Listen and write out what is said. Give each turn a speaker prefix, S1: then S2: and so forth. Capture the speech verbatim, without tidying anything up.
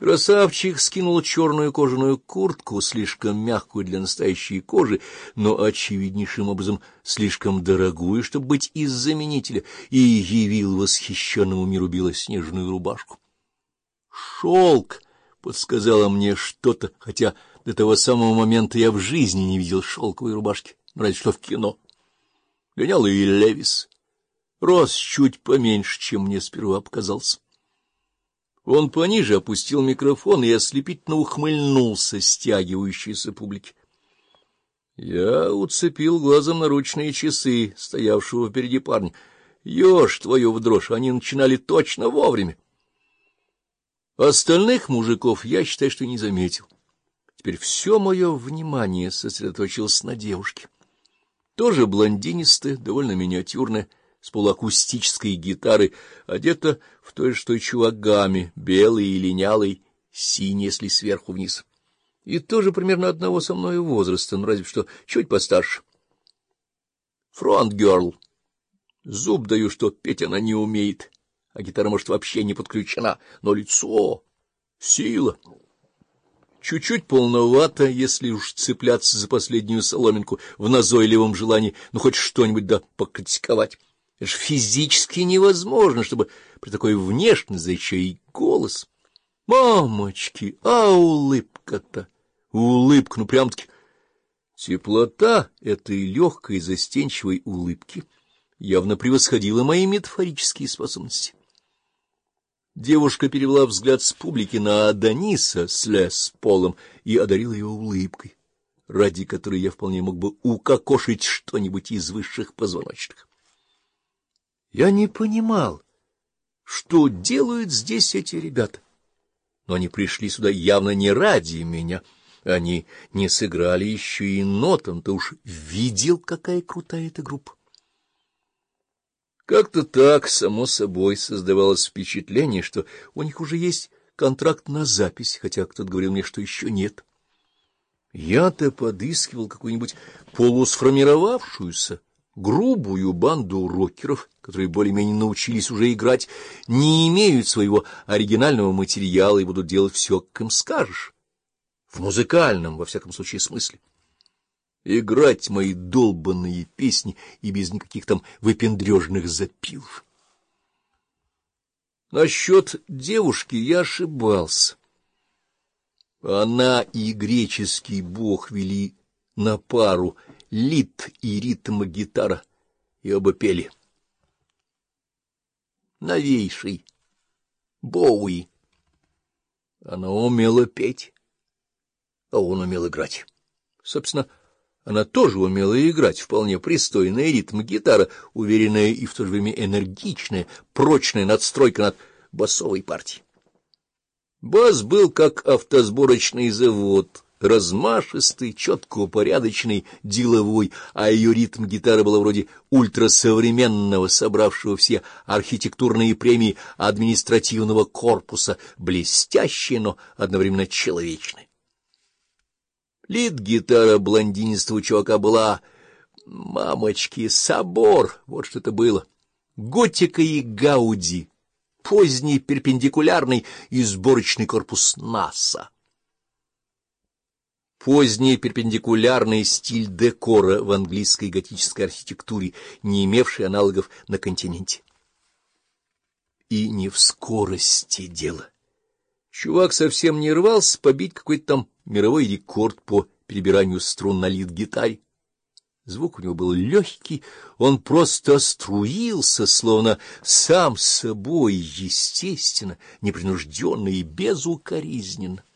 S1: Красавчик скинул черную кожаную куртку, слишком мягкую для настоящей кожи, но очевиднейшим образом слишком дорогую, чтобы быть из заменителя, и явил восхищенному миру белоснежную рубашку. «Шелк!» — подсказала мне что-то, хотя до того самого момента я в жизни не видел шелковой рубашки, разве что в кино. Линялый Левис, рос чуть поменьше, чем мне сперва показался. Он пониже опустил микрофон и ослепительно ухмыльнулся стягивающейся публике. Я уцепил глазом наручные часы, стоявшего впереди парня. Ешь твою в дрожь, они начинали точно вовремя. Остальных мужиков я, считаю, что не заметил. Теперь все мое внимание сосредоточилось на девушке. Тоже блондинистая, довольно миниатюрная, с полуакустической гитарой, одета в той же, что и чувак гамме, белый и линялый, синий, если сверху вниз. И тоже примерно одного со мной возраста, но разве что чуть постарше. Фронт-герл. Зуб даю, что петь она не умеет, а гитара, может, вообще не подключена, но лицо, сила. Чуть-чуть полновато, если уж цепляться за последнюю соломинку в назойливом желании, ну, хоть что-нибудь да покритиковать. Это ж физически невозможно, чтобы при такой внешности, да еще и голос. Мамочки, а улыбка-то, улыбка, ну, прям-таки теплота этой легкой застенчивой улыбки явно превосходила мои метафорические способности. Девушка перевела взгляд с публики на Адониса с Лес Полом и одарила его улыбкой, ради которой я вполне мог бы укокошить что-нибудь из высших позвоночных. Я не понимал, что делают здесь эти ребята, но они пришли сюда явно не ради меня. Они не сыграли еще и нот, он-то уж видел, какая крутая эта группа. Как-то так, само собой, создавалось впечатление, что у них уже есть контракт на запись, хотя кто-то говорил мне, что еще нет. Я-то подыскивал какую-нибудь полусформировавшуюся, грубую банду рокеров, которые более-менее научились уже играть, не имеют своего оригинального материала и будут делать все, как им скажешь. В музыкальном, во всяком случае, смысле. Играть мои долбанные песни и без никаких там выпендрежных запилов. Насчет девушки я ошибался. Она и греческий бог вели на пару, лид и ритм-гитара, и оба пели. Новейший Боуи. Она умела петь, а он умел играть. Собственно, она тоже умела играть вполне пристойный ритм-гитара, уверенная и в то же время энергичная, прочная надстройка над басовой партией. Бас был как автосборочный завод, размашистый, четко упорядоченный, деловой, а ее ритм-гитара была вроде ультрасовременного, собравшего все архитектурные премии административного корпуса, блестящая, но одновременно человечная. Лид-гитара блондинистого чувака была, мамочки, собор, вот что это было, готика и гауди, поздний перпендикулярный и сборочный корпус НАСА. Поздний перпендикулярный стиль декора в английской готической архитектуре, не имевший аналогов на континенте. И не в скорости дело. Чувак совсем не рвался побить какой-то там мировой рекорд по перебиранию струн на лид-гитаре. Звук у него был легкий, он просто струился, словно сам собой, естественно, непринужденно и безукоризненно.